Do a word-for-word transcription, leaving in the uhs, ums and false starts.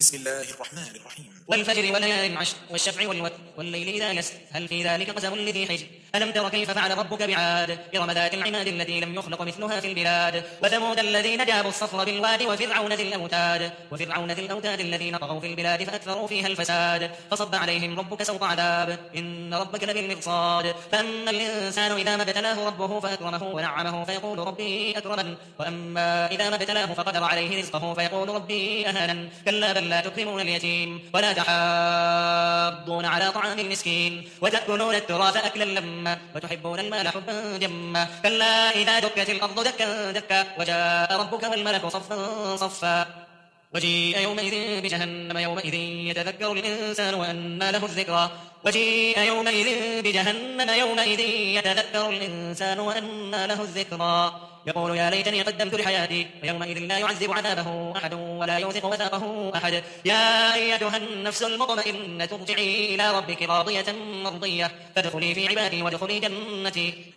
بسم الله الرحمن الرحيم والفجر وليال العشر والشفع والوتر والليل إذا يسر هل في ذلك قسم لذي حجر ألم تر كيف فعل ربك بعاد إرم ذات العماد التي لم يخلق مثلها في البلاد وثمود الذين جابوا الصخر بالواد وفرعون ذي الأوتاد وفرعون ذي الأوتاد الذين طغوا في البلاد فأكثروا فيها الفساد فصب عليهم ربك سوط عذاب إن ربك لبالمرصاد فأما الإنسان إذا ما ابتلاه ربه فأكرمه ونعمه فيقول ربي أكرمن وأما إذا ما ابتلاه فقدر عليه رزقه فيقول ربي أهانن كلا بل لا تكرمون اليتيم ولا تحاضون على طعام المسكين وتأكلون التراث أكلا لما وتحبون المال حبا جما كلا إذا دكت الأرض دكا دكا وجاء ربك والملك صفا صفا وجيء يومئذ بجهنم يومئذ يتذكر الإنسان وأنى له الذكرى وجيء يومئذ بجهنم يومئذ يتذكر الإنسان وأنى له الذكرى يقول يا ليتني قدمت لحياتي ويومئذ لا يعذب عذابه أحد ولا يوثق وثاقه أحد يا أيتها النفس المطمئنة ارجعي إلى ربك راضية مرضية فادخلي في عبادي وادخلي جنتي